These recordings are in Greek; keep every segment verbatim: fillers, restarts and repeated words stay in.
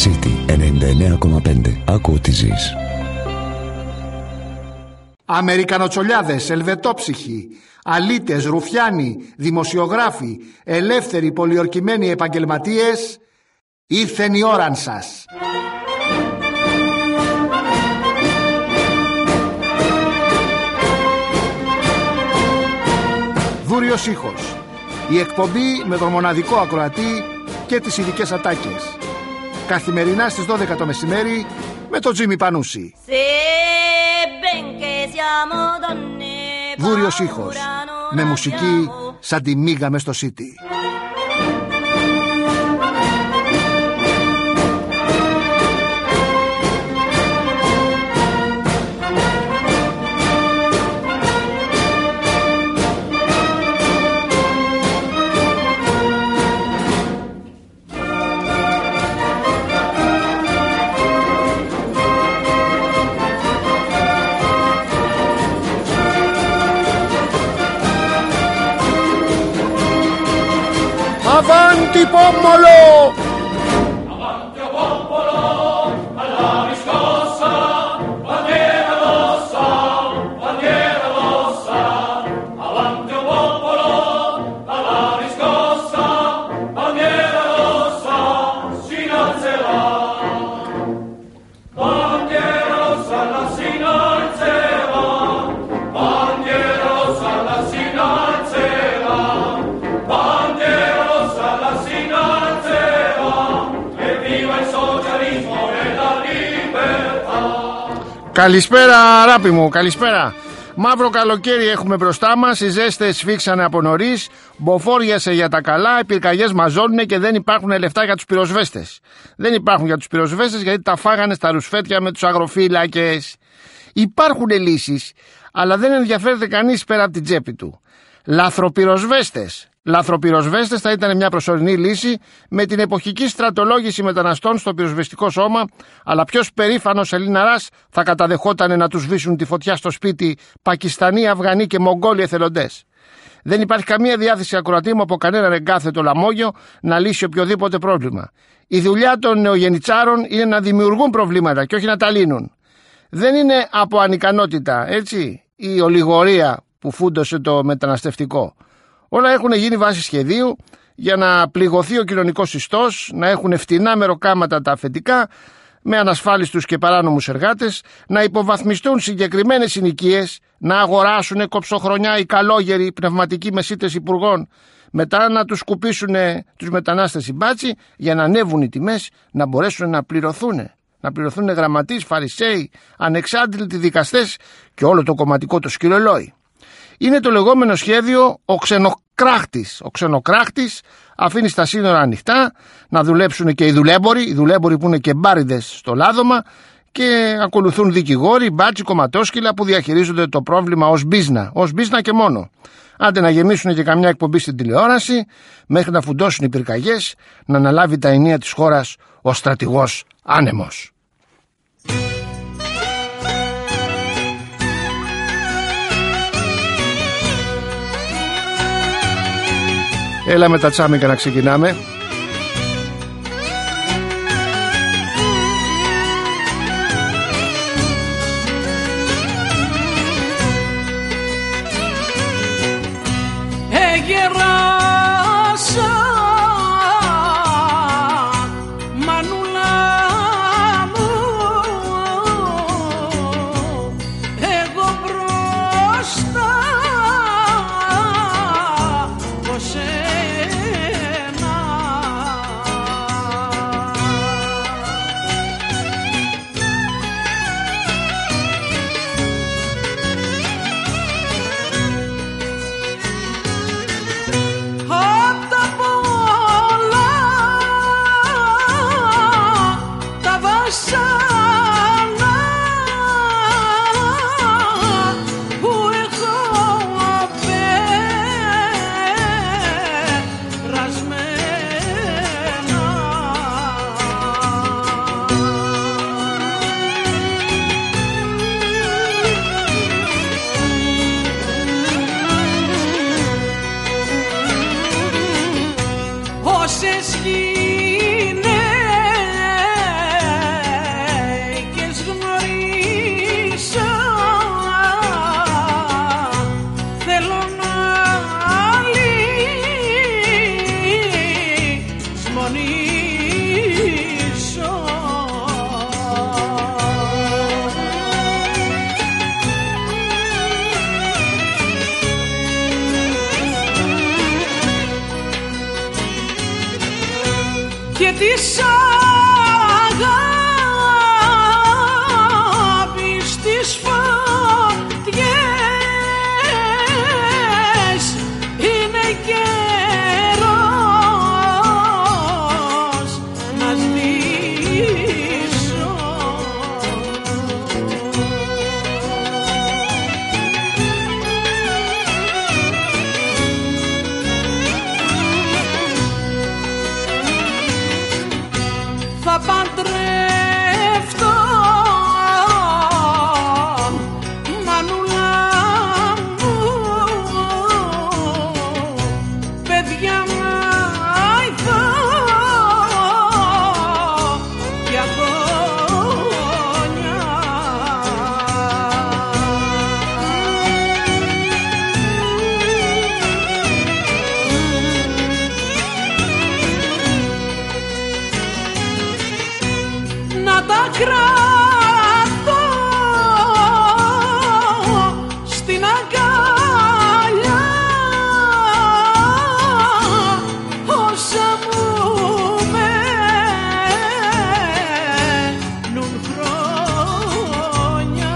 City ενενήντα εννέα κόμμα πέντε. Άκου ό,τι ζεις. Αμερικανοτσολιάδες, ελβετόψυχοι, αλήτες, ρουφιάνοι, δημοσιογράφοι, ελεύθεροι, πολιορκημένοι επαγγελματίες, ήρθεν η ώραν σας. Δούριος ήχος. Η εκπομπή με τον μοναδικό ακροατή και τις ειδικές ατάκες. Καθημερινά στις δώδεκα το μεσημέρι με τον Τζίμι Πανούση. Δούριος ήχος. Με μουσική σαν τη μίγα μες στο Σίτι. Avanti Pommolo! Avanti o Pompolo, alla riscossa, bandiera rossa, bandiera rossa. Avanti o Pompolo, alla riscossa, bandiera rossa, si innalzerà. Bandiera rossa, la si innalzerà, bandiera rossa, la si innalzerà, bandiera. Καλησπέρα αγάπη μου, καλησπέρα. Μαύρο καλοκαίρι έχουμε μπροστά μας. Οι ζέστες σφίξανε από νωρίς. Μποφόριασε για τα καλά. Οι πυρκαγιές μαζώνουν και δεν υπάρχουν λεφτά για τους πυροσβέστες. Δεν υπάρχουν για τους πυροσβέστες γιατί τα φάγανε στα ρουσφέτια με τους αγροφύλακες. Υπάρχουν λύσεις, αλλά δεν ενδιαφέρεται κανείς πέρα από την τσέπη του. Λαθροπυροσβέστες. Λαθροπυροσβέστες θα ήταν μια προσωρινή λύση με την εποχική στρατολόγηση μεταναστών στο πυροσβεστικό σώμα, αλλά ποιος περήφανος Ελληναράς θα καταδεχόταν να τους σβήσουν τη φωτιά στο σπίτι Πακιστανοί, Αφγανοί και Μογγόλοι εθελοντές. Δεν υπάρχει καμία διάθεση ακροατή μου από κανέναν εγκάθετο λαμόγιο να λύσει οποιοδήποτε πρόβλημα. Η δουλειά των νεογεννητσάρων είναι να δημιουργούν προβλήματα και όχι να τα λύνουν. Δεν είναι από ανικανότητα, έτσι, η ολιγορία που φούντωσε το μεταναστευτικό. Όλα έχουν γίνει βάσει σχεδίου για να πληγωθεί ο κοινωνικός ιστός, να έχουν φτηνά μεροκάματα τα αφεντικά, με ανασφάλιστους και παράνομους εργάτες, να υποβαθμιστούν συγκεκριμένες συνοικίες, να αγοράσουν κοψοχρονιά οι καλόγεροι πνευματικοί μεσίτες υπουργών, μετά να τους σκουπίσουν τους μετανάστες οι μπάτσι για να ανέβουν οι τιμές, να μπορέσουν να πληρωθούν. Να πληρωθούν γραμματείς, φαρισαίοι, ανεξάντλητοι δικαστές και όλο το κομματικό το σκυλολόι. Είναι το λεγόμενο σχέδιο ο ξενοκράχτης. Ο ξενοκράχτης αφήνει στα σύνορα ανοιχτά να δουλέψουν και οι δουλέμποροι, οι δουλέμποροι που είναι και μπάριδες στο λάδωμα, και ακολουθούν δικηγόροι, μπάτσι, κομματόσκυλα που διαχειρίζονται το πρόβλημα ως μπίζνα, ως μπίζνα και μόνο. Άντε να γεμίσουν και καμιά εκπομπή στην τηλεόραση, μέχρι να φουντώσουν οι πυρκαγιές, να αναλάβει τα ενία της χώρας ο στρατηγός άνεμος. Έλα με τα τσάμικα να ξεκινάμε. Εγεράσα μανούλα μου, εγώ μπροστά πως και τις αγάπης τις φωτιές είναι καιρός να σβήσω. Θα παντρευτώ μανούλα μου, παιδιά μάιδα και αγώνια. Να τα κρατώ στην αγκαλιά όσα μου μένουν χρόνια.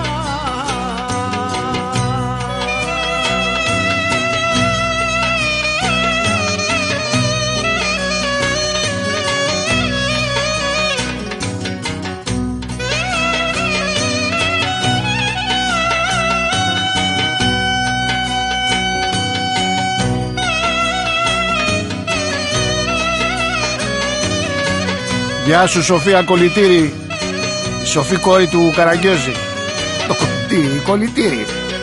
Γεια σου Σοφία Κολυτήρη, η Σοφή κόρη του Καραγκιόζη. Το Κολυτήρη, Κολυτήρη.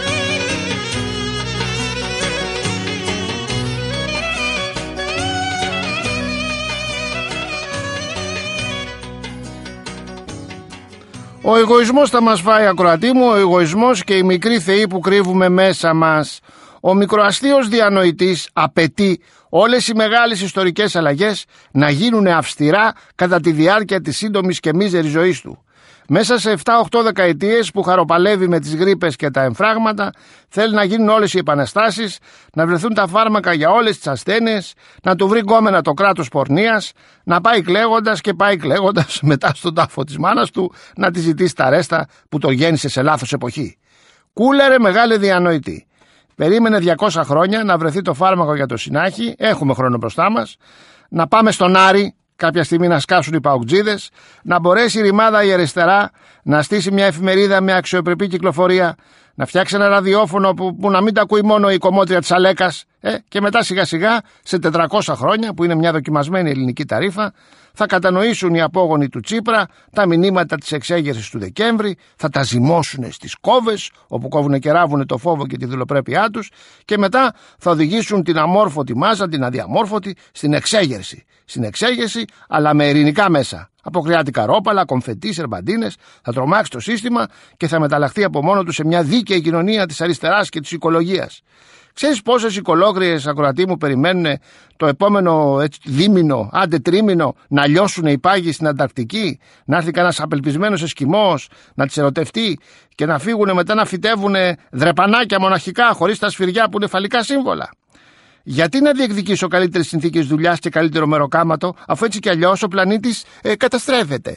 Ο εγωισμός θα μας φάει, ακροατή μου, ο εγωισμός και οι μικροί θεοί που κρύβουμε μέσα μας. Ο μικροαστίος διανοητής απαιτεί όλες οι μεγάλες ιστορικές αλλαγές να γίνουν αυστηρά κατά τη διάρκεια της σύντομης και μίζερης ζωής του. Μέσα σε επτά οκτώ δεκαετίες που χαροπαλεύει με τις γρίπες και τα εμφράγματα, θέλει να γίνουν όλες οι επαναστάσεις, να βρεθούν τα φάρμακα για όλες τις ασθένειες, να του βρει γκόμενα το κράτος πορνείας, να πάει κλαίγοντας και πάει κλαίγοντας μετά στον τάφο της μάνας του να τη ζητήσει τα ρέστα που το γέννησε σε λάθος εποχή. Κούλερε μεγάλη διανοητή. Περίμενε διακόσια χρόνια να βρεθεί το φάρμακο για το συνάχη, έχουμε χρόνο μπροστά μας, να πάμε στον Άρη, κάποια στιγμή να σκάσουν οι παουτζίδες, να μπορέσει η ρημάδα η αριστερά να στήσει μια εφημερίδα με αξιοπρεπή κυκλοφορία, να φτιάξει ένα ραδιόφωνο που, που να μην τα ακούει μόνο η κομμότρια της Αλέκας, ε, και μετά σιγά σιγά σε τετρακόσια χρόνια, που είναι μια δοκιμασμένη ελληνική ταρίφα, θα κατανοήσουν οι απόγονοι του Τσίπρα τα μηνύματα της εξέγερσης του Δεκέμβρη, θα τα ζυμώσουν στις κόβες, όπου κόβουν και ράβουν το φόβο και τη δηλοπρέπειά τους, και μετά θα οδηγήσουν την αμόρφωτη μάζα, την αδιαμόρφωτη, στην εξέγερση. Στην εξέγερση, αλλά με ειρηνικά μέσα. Από κρεάτικα ρόπαλα, κομφετί, σερμπαντίνες, θα τρομάξει το σύστημα και θα μεταλλαχθεί από μόνο του σε μια δίκαιη κοινωνία της αριστεράς και της οικολογίας. Ξέρεις πόσες οικολόγριες, ακροατοί μου, περιμένουν το επόμενο έτσι, δίμηνο, άντε τρίμηνο, να λιώσουν οι πάγοι στην Ανταρκτική, να έρθει κανένας απελπισμένος εσκιμός, να τις ερωτευτεί και να φύγουν μετά να φυτεύουν δρεπανάκια μοναχικά χωρίς τα σφυριά που είναι φαλικά σύμβολα. Γιατί να διεκδικήσω καλύτερες συνθήκες δουλειάς και καλύτερο μεροκάματο, αφού έτσι κι αλλιώς ο πλανήτης ε, καταστρέφεται.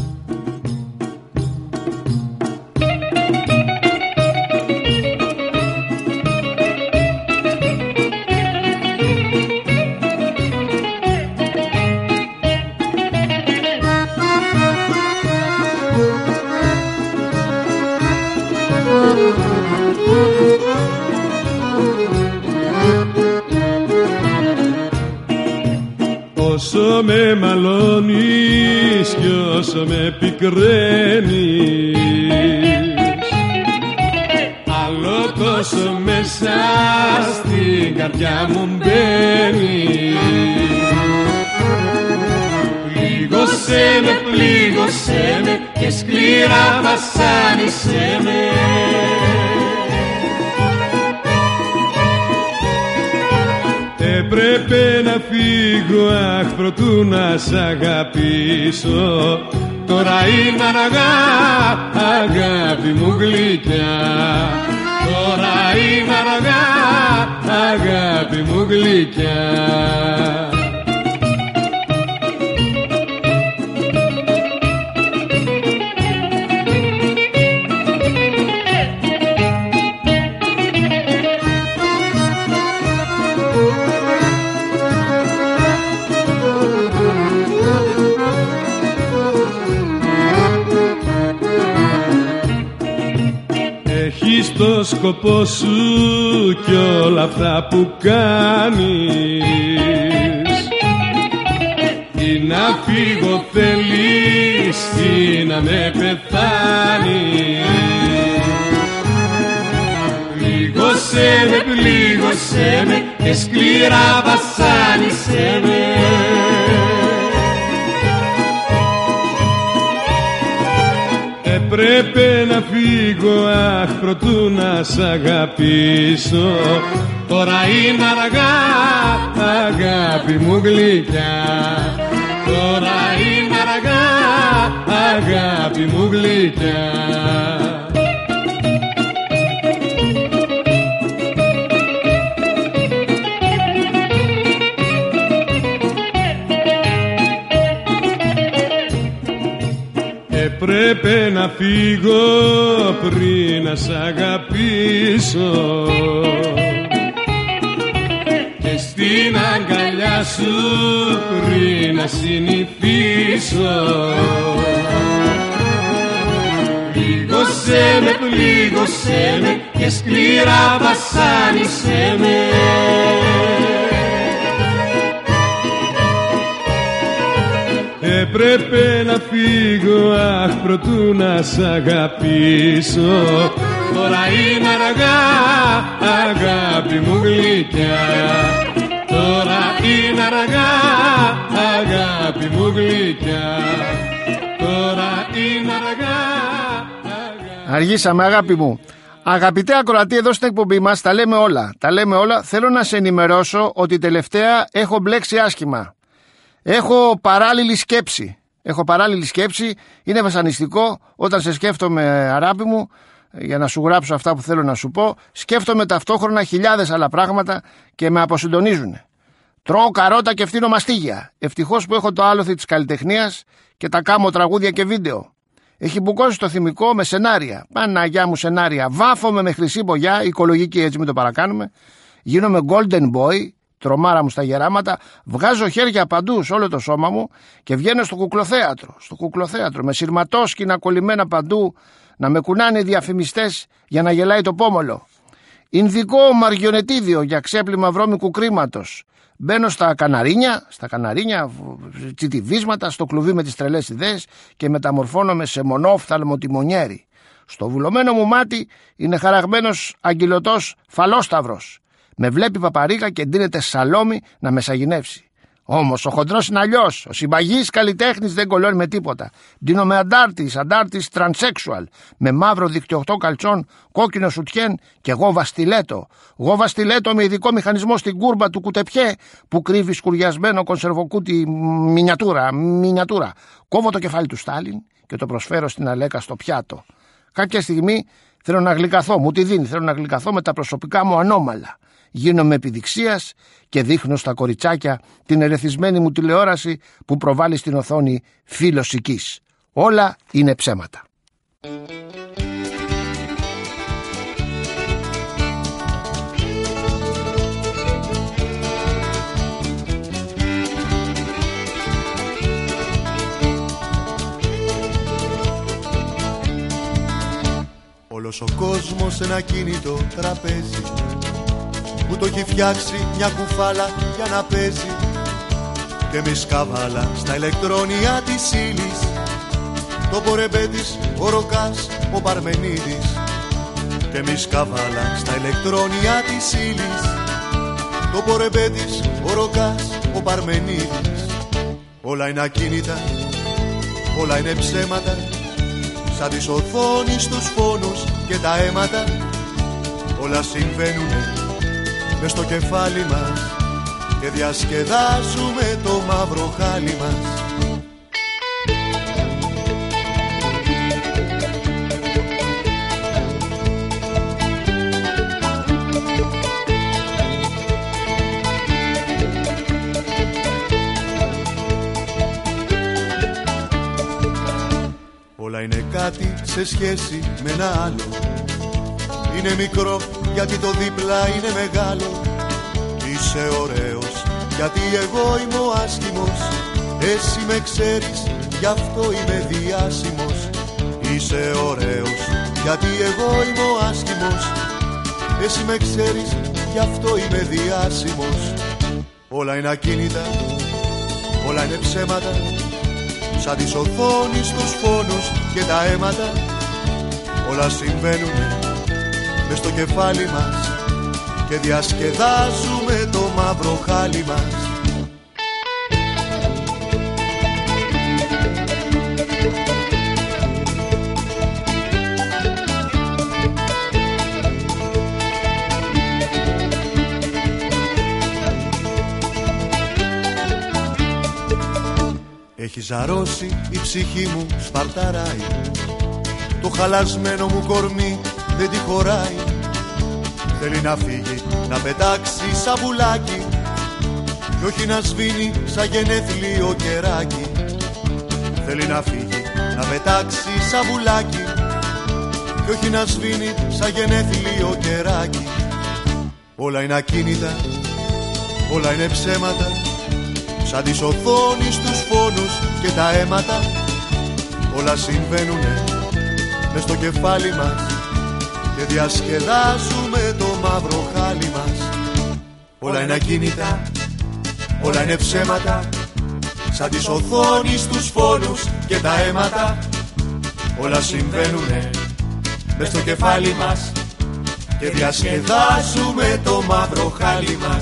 Όσο με μαλώνεις κι όσο με πικραίνεις, άλλο τόσο μέσα στην καρδιά μου μπαίνεις. Πλήγωσέ με, πλήγωσέ με και σκληρά βασάνισέ με. Έπρεπε να φύγω, αχ, προτού να σ' αγαπήσω. Τώρα είναι αργά, αγάπη μου γλυκιά. Τώρα είναι αργά, αγάπη μου γλυκιά. Έχεις το σκοπό σου κι όλα αυτά που κάνεις. Ή να φύγω θέλεις ή να με πεθάνεις. Πλήγωσέ με, πλήγωσέ με και σκληρά βασάνισέ με. Έπρεπε να φύγω, αχ, προτού να σ' αγαπήσω. Τώρα είναι αργά, αγάπη μου γλυκιά. Τώρα είναι αργά, αγάπη μου γλυκιά. Έπρεπε να φύγω πριν να σ' αγαπήσω και στην αγκαλιά σου πριν να συνηθίσω. Πλήγωσέ με, πλήγωσέ με και σκληρά βασάνισέ με. Έπρεπε να φύγω, αχ, προτού να σ' αγαπήσω. Τώρα είναι αργά, αγάπη μου γλυκιά. Τώρα είναι αργά, αγάπη μου γλυκιά. Τώρα είναι αργά, αγάπη... Αργήσαμε, αγάπη μου. Αγαπητέ ακροατή, εδώ στην εκπομπή μας τα λέμε όλα. Τα λέμε όλα. Θέλω να σε ενημερώσω ότι τελευταία έχω μπλέξει άσχημα. Έχω παράλληλη σκέψη. Έχω παράλληλη σκέψη. Είναι βασανιστικό όταν σε σκέφτομαι, αγάπη μου, για να σου γράψω αυτά που θέλω να σου πω. Σκέφτομαι ταυτόχρονα χιλιάδες άλλα πράγματα και με αποσυντονίζουν. Τρώω καρότα και φτύνω μαστίγια. Ευτυχώς που έχω το άλοθη της καλλιτεχνίας και τα κάμω τραγούδια και βίντεο. Έχει μπουκώσει το θυμικό με σενάρια. Παναγιά μου σενάρια. Βάφομαι με χρυσή μπογιά, οικολογική, έτσι μην το παρακάνουμε. Γίνομαι golden boy. Τρομάρα μου στα γεράματα, βγάζω χέρια παντού σε όλο το σώμα μου και βγαίνω στο κουκλοθέατρο. Στο κουκλοθέατρο με σειρματόσκηνα κολλημένα παντού να με κουνάνε οι διαφημιστές για να γελάει το πόμολο. Ινδικό μαριονετίδιο για ξέπλυμα βρώμικου κρίματος. Μπαίνω στα καναρίνια, στα καναρίνια, τσιτιβίσματα, στο κλουβί με τις τρελές ιδέες και μεταμορφώνομαι σε μονόφθαλμο τιμονιέρι. Στο βουλωμένο μου μάτι είναι χαραγμένος αγγυλωτός φαλόσταυρος. Με βλέπει παπαρίκα και ντύνεται σαλόμι να με σαγηνεύσει. Όμως ο χοντρός είναι αλλιώς. Ο συμπαγής καλλιτέχνης δεν κολλώνει με τίποτα. Ντύνομαι αντάρτης, αντάρτης τρανσέξουαλ. Με μαύρο δικτυοχτό καλτσόν, κόκκινο σουτιέν και γόβα στιλέτο. Γόβα στιλέτο με ειδικό μηχανισμό στην κούρμπα του κουτεπιέ που κρύβει σκουριασμένο κονσερβοκούτι μινιατούρα. μινιατούρα. Κόβω το κεφάλι του Στάλιν και το προσφέρω στην Αλέκα στο πιάτο. Κάποια στιγμή θέλω να γλυκαθώ, μου τη δίνει. Θέλω να γλυκαθώ με τα προσωπικά μου ανώμαλα. Γίνομαι επιδειξίας και δείχνω στα κοριτσάκια την ερεθισμένη μου τηλεόραση που προβάλλει στην οθόνη φίλος οικής. Όλα είναι ψέματα. Όλος ο κόσμος ένα κίνητο τραπέζι που το έχει φτιάξει μια κουφάλα για να παίζει και εμείς καβάλα στα ηλεκτρόνια της ύλης. Το πορεμπέτης, ο Ροκάς, ο Παρμενίδης και εμείς καβάλα στα ηλεκτρόνια της ύλης. Το πορεμπέτης, ο Ροκάς, ο Παρμενίδης. Όλα είναι ακίνητα, όλα είναι ψέματα, σαν τις οθόνεις τους φόνους και τα αίματα. Όλα συμβαίνουνε μες στο κεφάλι μας και διασκεδάζουμε το μαύρο χάλι μας. Όλα είναι κάτι σε σχέση με ένα άλλο. Είναι μικρό γιατί το δίπλα είναι μεγάλο. Είσαι ωραίος γιατί εγώ είμαι ο άσχημος. Εσύ με ξέρεις γι' αυτό είμαι διάσημος. Είσαι ωραίος γιατί εγώ είμαι ο άσχημος. Εσύ με ξέρεις γι' αυτό είμαι διάσημος. Όλα είναι ακίνητα, όλα είναι ψέματα, σαν τις οθόνες τους φόνους και τα αίματα. Όλα συμβαίνουνε μες στο κεφάλι μας και διασκεδάζουμε το μαύρο χάλι μας. Έχει ζαρώσει η ψυχή μου, σπαρταράει. Το χαλασμένο μου κορμί δεν τη χωράει. Θέλει να φύγει, να πετάξει σαν πουλάκι κι όχι να σβήνει σαν γενέθλιο κεράκι. Θέλει να φύγει, να πετάξει σαν πουλάκι κι όχι να σβήνει σαν γενέθλιο κεράκι. Όλα είναι ακίνητα, όλα είναι ψέματα, σαν τις οθόνες τους φόνους και τα αίματα. Όλα συμβαίνουνε μες στο κεφάλι μας και διασκεδάζουμε το μαύρο χάλι μας. Όλα είναι ακίνητα, όλα είναι ψέματα, σαν τις οθόνες τους φόνους και τα αίματα. Όλα συμβαίνουνε μες στο κεφάλι μας και διασκεδάζουμε το μαύρο χάλι μας.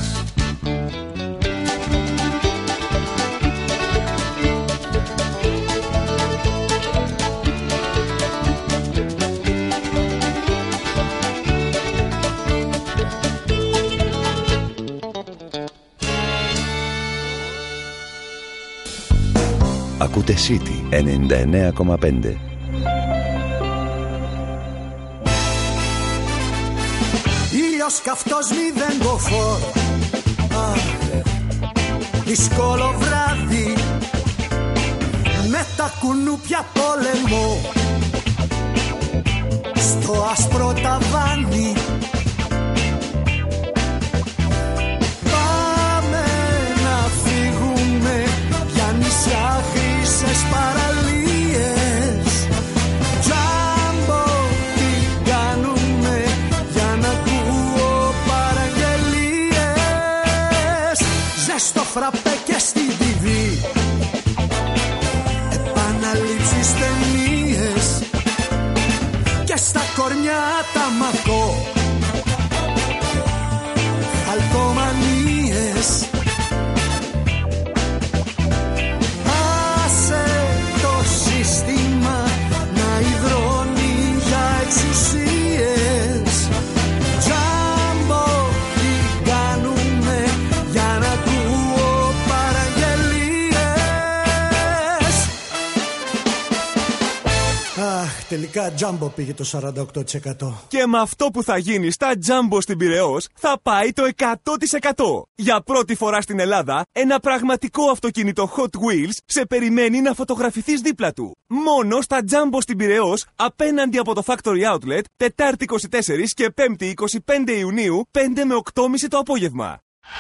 Ακούτε City ενενήντα εννέα κόμμα πέντε. Ήλιος καυτός μηδέν μποφόρ, δύσκολο βράδυ με τα κουνούπια πόλεμο στο άσπρο ταβάνι. Πάμε να φύγουμε για νησιά, χρυσές παραλίες. Τζάμπο τι κάνουμε για να ακούω παραγγελίες. Ζεστό φραπέ και στην τι βι, επαναλήψεις ταινίες και στα κορνιά τα μακώ αλκομανίες. Άσε το σύστημα να υδρώνει για εξουσίες. Τζάμπο τι κάνουμε για να ακούω παραγγελίες. Αχ, τελικά Τζάμπο πήγε το σαράντα οκτώ τοις εκατό. Και με αυτό που θα γίνει στα Jumbo στην Πειραιώς θα πάει το εκατό τοις εκατό. Για πρώτη φορά στην Ελλάδα, ένα πραγματικό αυτοκίνητο Hot Wheels σε περιμένει να φωτογραφηθείς δίπλα του. Μόνο στα Jumbo στην Πειραιώς, απέναντι από το Factory Outlet, Τετάρτη είκοσι τέσσερα και Πέμπτη είκοσι πέντε Ιουνίου, πέντε με οκτώ και μισή το απόγευμα.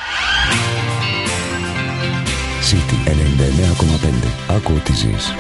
City ενενήντα εννέα κόμμα πέντε. Άκου ό,τι ζεις.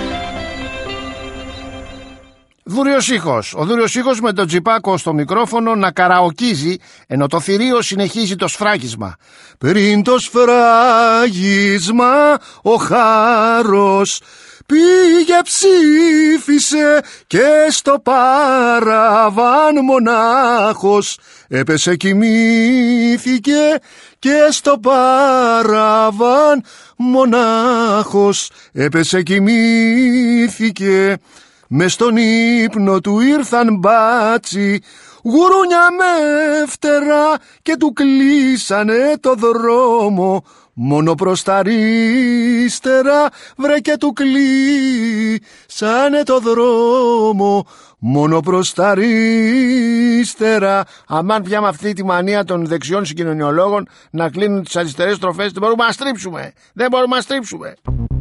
Δούριος ήχος. Ο δούριος ήχος με τον Τζιπάκο στο μικρόφωνο να καραοκίζει, ενώ το θηρίο συνεχίζει το σφράγισμα. Πριν το σφράγισμα ο Χάρος πήγε ψήφισε και στο παραβάν μονάχος έπεσε, κοιμήθηκε και στο παραβάν μονάχος έπεσε, κοιμήθηκε. Μες στον ύπνο του ήρθαν μπάτσι, γουρούνια με φτερά και του κλείσανε το δρόμο. Μόνο προς τα αριστερά βρε και του κλείσανε το δρόμο. Μόνο προς τα αριστερά. Αμάν πια με αυτή τη μανία των δεξιών συγκοινωνιολόγων να κλείνουν τις αριστερές στροφές, δεν μπορούμε να στρίψουμε. Δεν μπορούμε να στρίψουμε.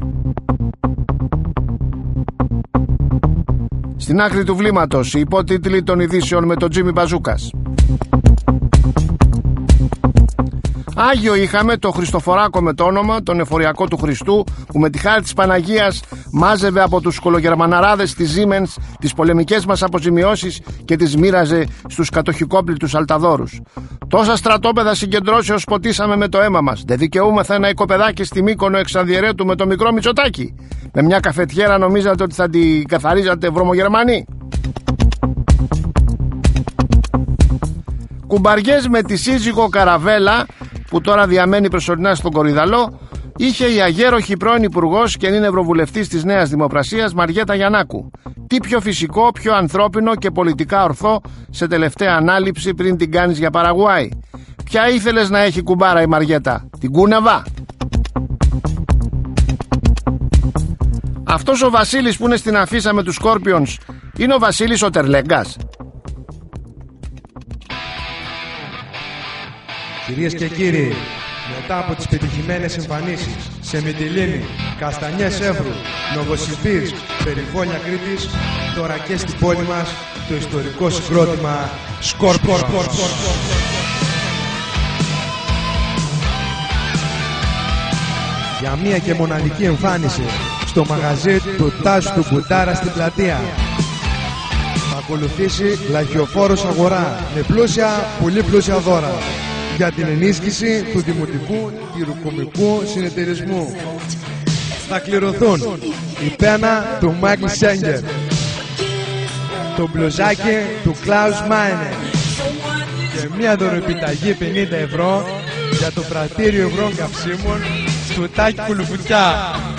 Στην άκρη του βλήματος, οι υπότιτλοι των ειδήσεων με τον Τζίμι Μπαζούκας. Άγιο είχαμε το Χριστοφοράκο με το όνομα, τον εφοριακό του Χριστού, που με τη χάρη της Παναγίας μάζευε από τους κολογερμαναράδες της Siemens τις πολεμικές μας αποζημιώσεις και τις μοίραζε στους κατοχικόπλητους αλταδόρους. Τόσα στρατόπεδα συγκεντρώσεως ποτίσαμε με το αίμα μας. Δεν δικαιούμεθα ένα οικοπεδάκι στη Μύκονο εξανδιαιρέτου με το μικρό Μητσοτάκι. Με μια καφετιέρα νομίζατε ότι θα την καθαρίζατε βρωμογερμανοί? Κουμπαριές με τη σύζυγο Καραβέλα, που τώρα διαμένει προσωρινά στον Κορυδαλό, είχε η αγέροχη πρώην υπουργός και είναι ευρωβουλευτής της Νέας Δημοκρασίας Μαριέτα Γιαννάκου. Τι πιο φυσικό, πιο ανθρώπινο και πολιτικά ορθό σε τελευταία ανάληψη πριν την κάνεις για Παραγουάη? Ποια ήθελες να έχει κουμπάρα η Μαριέτα? Την Κούνεβα? Αυτός ο Βασίλης που είναι στην αφίσα με τους Σκόρπιονς είναι ο Βασίλης ο Τερλέγκας? Κυρίες και κύριοι, μετά από τις πετυχημένες εμφανίσεις σε Μυτιλήνη, Καστανιές Εύρου, Νοβοσιμπίρσκ, περιβόλια Κρήτης, τώρα και στην πόλη μας το ιστορικό συγκρότημα Σκόρπιον. Για μία και μοναδική εμφάνιση στο μαγαζί του Τάσου του Μπουτάρα στην πλατεία. Θα ακολουθήσει λαχιοφόρος αγορά με πλούσια, πολύ πλούσια δώρα για την ενίσχυση του Δημοτικού Τυροκομικού Συνεταιρισμού. Θα κληρωθούν η πένα του Μάικλ Σέγγερ, το μπλουζάκι του Κλάους Μάινερ και μια δωροεπιταγή πενήντα ευρώ για το πρατήριο υγρών καυσίμων του Τάκη Κουλουκουτιά.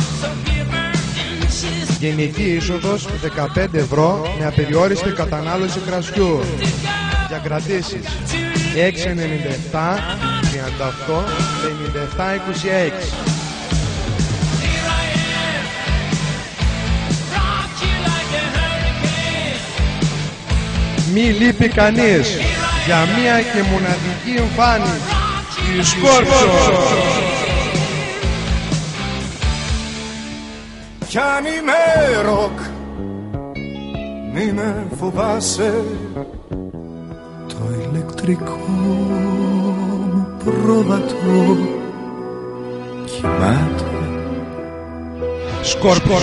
Γενική είσοδος δεκαπέντε ευρώ με απεριόριστη κατανάλωση κρασιού. Για κρατήσεις έξι ενενήντα επτά τριάντα οκτώ πενήντα επτά είκοσι έξι. Μη λείπει κανείς για μία και μοναδική εμφάνιση. Η Σκόρπιον. Κι αν είμαι ροκ, μη με φοβάσαι, το ηλεκτρικό μου πρόβατο κοιμάται. Σκόρπιον.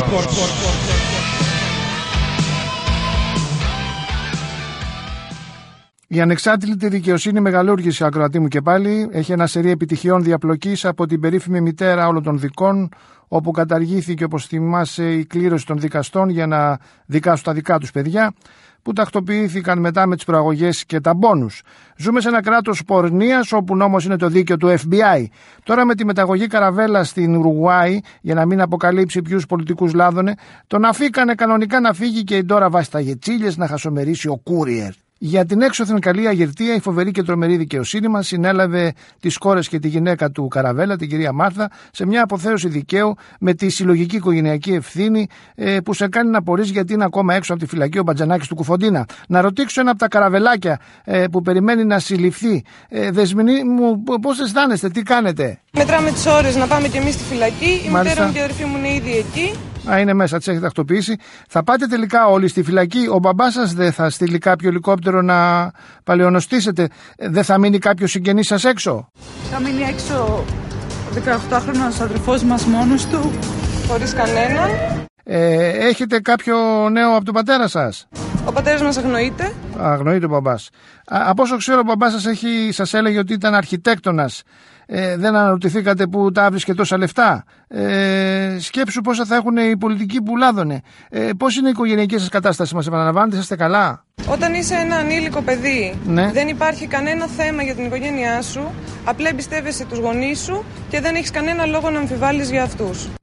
Η ανεξάρτητη δικαιοσύνη μεγαλούργησε, ακροατή μου, και πάλι έχει ένα σερί επιτυχιών διαπλοκής από την περίφημη μητέρα όλων των δικών, όπου καταργήθηκε, όπως θυμάσαι, η κλήρωση των δικαστών για να δικάσουν τα δικά τους παιδιά, που τακτοποιήθηκαν μετά με τις προαγωγές και τα μπόνους. Ζούμε σε ένα κράτος πορνείας, όπου νόμος είναι το δίκαιο του Εφ Μπι Άι. Τώρα με τη μεταγωγή Καραβέλα στην Ουρουγουάη, για να μην αποκαλύψει ποιους πολιτικούς λάδωνε, τον αφήκανε κανονικά να φύγει και η Ντόρα Βασταγετσίλιες να χασομερίσει ο Κούριερ. Για την έξωθεν καλή αγερτία, η φοβερή και τρομερή δικαιοσύνη μας συνέλαβε τις κόρες και τη γυναίκα του Καραβέλα, την κυρία Μάρθα, σε μια αποθέωση δικαίου με τη συλλογική οικογενειακή ευθύνη ε, που σε κάνει να απορείς γιατί είναι ακόμα έξω από τη φυλακή ο Μπατζανάκης του Κουφοντίνα. Να ρωτήσω ένα από τα καραβελάκια ε, που περιμένει να συλληφθεί. Ε, Δεσμηνή μου, πώς αισθάνεστε, τι κάνετε? Μετράμε τις ώρες να πάμε κι εμείς στη φυλακή. Η Μάλιστα. μητέρα μου και η αδερφή μου είναι ήδη εκεί. Α, είναι μέσα, τις έχετε τακτοποιήσει. Θα πάτε τελικά όλοι στη φυλακή? Ο μπαμπάς σας δεν θα στείλει κάποιο ελικόπτερο να παλαιονοστήσετε? Δεν θα μείνει κάποιο συγγενής σας έξω? Θα μείνει έξω ο δεκαοκτάχρονος αδερφός μας μόνος του, Χωρίς κανέναν. Ε, έχετε κάποιο νέο από τον πατέρα σας? Ο πατέρας μας αγνοείται. Αγνοείται ο μπαμπάς. Α, από όσο ξέρω, ο μπαμπάς σας έχει, σας έλεγε ότι ήταν αρχιτέκτονας. Ε, δεν αναρωτηθήκατε που τα βρίσκε τόσα λεφτά? Ε, σκέψου πόσα θα έχουν οι πολιτικοί που λάδωνε. Ε, πώς είναι η οικογενειακή σας κατάσταση, μας επαναλαμβάνετε, είστε καλά? Όταν είσαι ένα ανήλικο παιδί, Ναι. δεν υπάρχει κανένα θέμα για την οικογένειά σου. Απλά εμπιστεύεσαι τους γονείς σου και δεν έχεις κανένα λόγο να αμφιβάλλεις για αυτούς.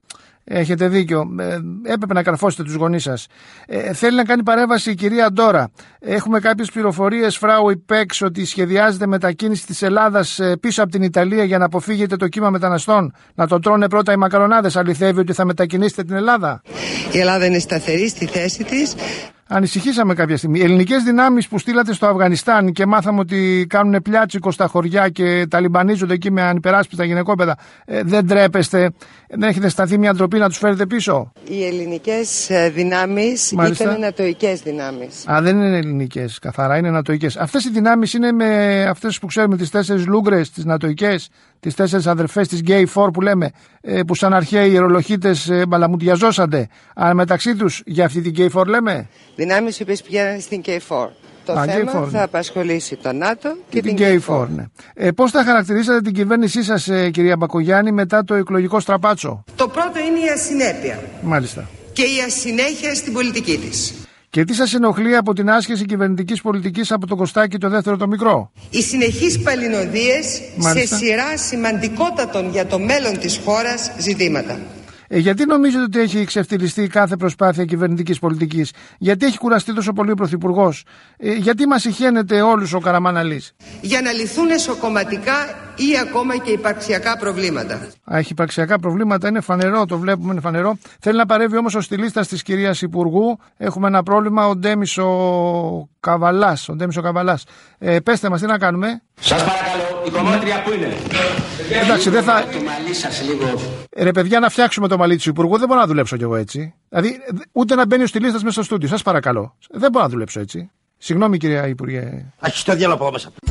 Έχετε δίκιο. Ε, έπρεπε να καρφώσετε τους γονείς σας. Ε, θέλει να κάνει παρέμβαση η κυρία Ντόρα. Έχουμε κάποιες πληροφορίες, φράου Ιπέξ, ότι σχεδιάζεται μετακίνηση της Ελλάδας πίσω από την Ιταλία για να αποφύγετε το κύμα μεταναστών. Να το τρώνε πρώτα οι μακαρονάδες. Αληθεύει ότι θα μετακινήσετε την Ελλάδα? Η Ελλάδα είναι σταθερή στη θέση της. Ανησυχήσαμε κάποια στιγμή. Οι ελληνικές δυνάμεις που στείλατε στο Αφγανιστάν και μάθαμε ότι κάνουν πλιάτσικο στα χωριά και ταλιμπανίζονται εκεί με ανυπεράσπιστα γυναικόπαιδα, ε, δεν τρέπεστε? Δεν έχετε σταθεί μια ντροπή να τους φέρετε πίσω? Οι ελληνικές δυνάμεις ήταν νατοικές δυνάμεις. Α, δεν είναι ελληνικές καθαρά, είναι νατοικές. Αυτές οι δυνάμεις είναι με αυτές που ξέρουμε, τις τέσσερις λούγκρες, τις νατοικές, τις τέσσερις αδερφές, τις Γκέι Φορ που λέμε, ε, που σαν αρχαίοι ιερολογίτες ε, μπαλαμουτιαζόσανται. Αλλά μεταξύ τους για αυτή την Γκέι Φορ λέμε. Δυνάμεις οι οποίες πηγαίνουν στην Γκέι Φορ. Το Α, θέμα φορ, θα ναι. απασχολήσει το ΝΑΤΟ και, και την Γκέι Φορ. Ναι. Ε, πώς θα χαρακτηρίσατε την κυβέρνησή σας, ε, κυρία Μπακογιάννη, μετά το εκλογικό στραπάτσο? Το πρώτο είναι η ασυνέπεια. Μάλιστα. Και η ασυνέχεια στην πολιτική της. Και τι σας ενοχλεί από την άσκηση κυβερνητικής πολιτικής από τον Κωστάκη το δεύτερο το μικρό? Οι συνεχείς παλινοδίες σε σειρά σημαντικότατων για το μέλλον της χώρας ζητήματα. Ε, γιατί νομίζετε ότι έχει ξεφτυλιστεί κάθε προσπάθεια κυβερνητικής πολιτικής? Γιατί έχει κουραστεί τόσο πολύ ο Πρωθυπουργός? Ε, γιατί μας ηχαίνεται όλους ο Καραμαναλής? Για να λυθούν εσωκομματικά ή ακόμα και υπαρξιακά προβλήματα. Α, έχει υπαρξιακά προβλήματα, είναι φανερό, το βλέπουμε, είναι φανερό. Θέλει να παρεύει όμως ο στυλίστας της κυρίας Υπουργού. Έχουμε ένα πρόβλημα, ο Ντέμις ο Καβαλάς. Ο Ντέμις ο Καβαλάς. Ε, πέστε μας, τι να κάνουμε? Σας παρακαλώ, η κομμάτρια που είναι? Εντάξει, δεν θα. Το μαλλί σας λίγο. Ρε παιδιά, να φτιάξουμε το μαλλί του Υπουργού, δεν μπορώ να δουλέψω κι εγώ έτσι. Δηλαδή, ούτε να μπαίνει ο στυλίστας μέσα στο στούντιο. Σας παρακαλώ. Δεν μπορώ να δουλέψω έτσι. Συγγνώμη, κυρία Υπουργέ. Αχ, το διάλογο από μέσα.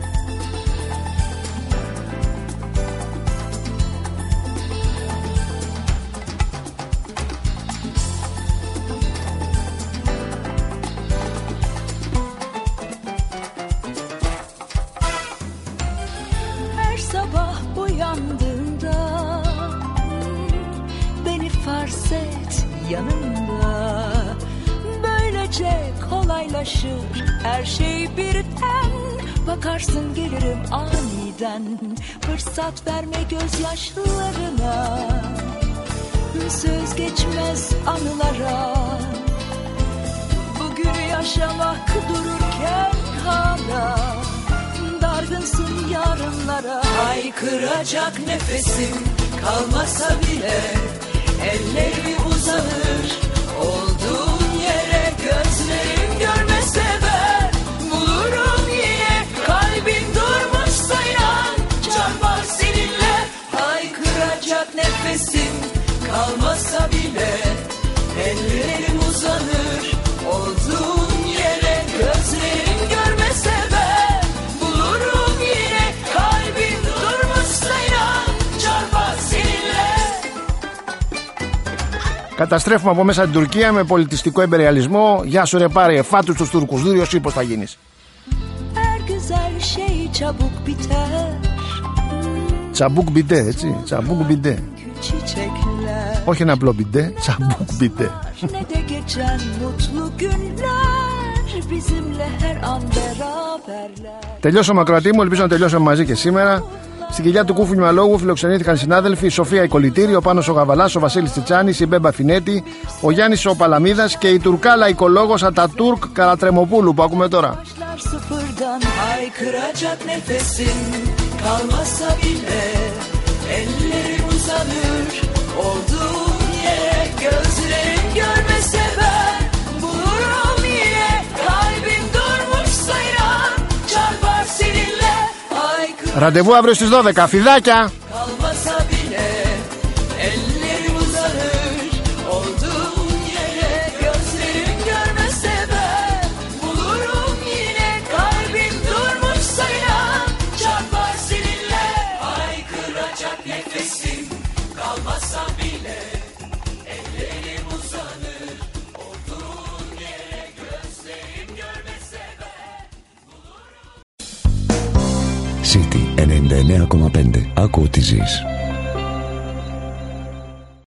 Yanımda böylece kolaylaşır her şey birden, bakarsın gelirim aniden, fırsat verme gözyaşlarına, söz geçmez anılara, bugün yaşamak dururken hala, dargınsın yarınlara. Haykıracak nefesim kalmasa bile ellerim uzanır olduğun yere, gözlerim görmese ben bulurum yine, kalbin durmuşsa inan çarpar seninle. Haykıracak nefesim kalmasa bile ellerim uzanır olduğun yere, gözlerim görmese ben bulurum yine, kalbin durmuşsa inan çarpar seninle. Καταστρέφουμε από μέσα την Τουρκία με πολιτιστικό εμπεριαλισμό. Γεια σου ρε πάρε, φάτους τους Τούρκους. Δούριος ή πώς θα γίνεις? Τσαμπούκ μπιντέ, έτσι. Τσαμπούκ μπιντέ. Όχι ένα απλό μπιντέ, τσαμπούκ μπιντέ. Τελειώσαμε ακροατή μου, ελπίζω να τελειώσαμε μαζί και σήμερα. Στην κοιλιά του Κούφου Νιουαλόγου φιλοξενήθηκαν συνάδελφοι η Σοφία Ικολιτήρη, ο Πάνος ο Γαβαλάς, ο Βασίλης Τσιτσάνης, η Μπέμπα Φινέτη, ο Γιάννης ο Παλαμίδας και η τουρκάλα οικολόγος Ατατούρκ Καρατρεμοπούλου που ακούμε τώρα. Ραντεβού αύριο στις δώδεκα. Φιδάκια! City ενενήντα εννέα κόμμα πέντε. Άκου τι ζεις.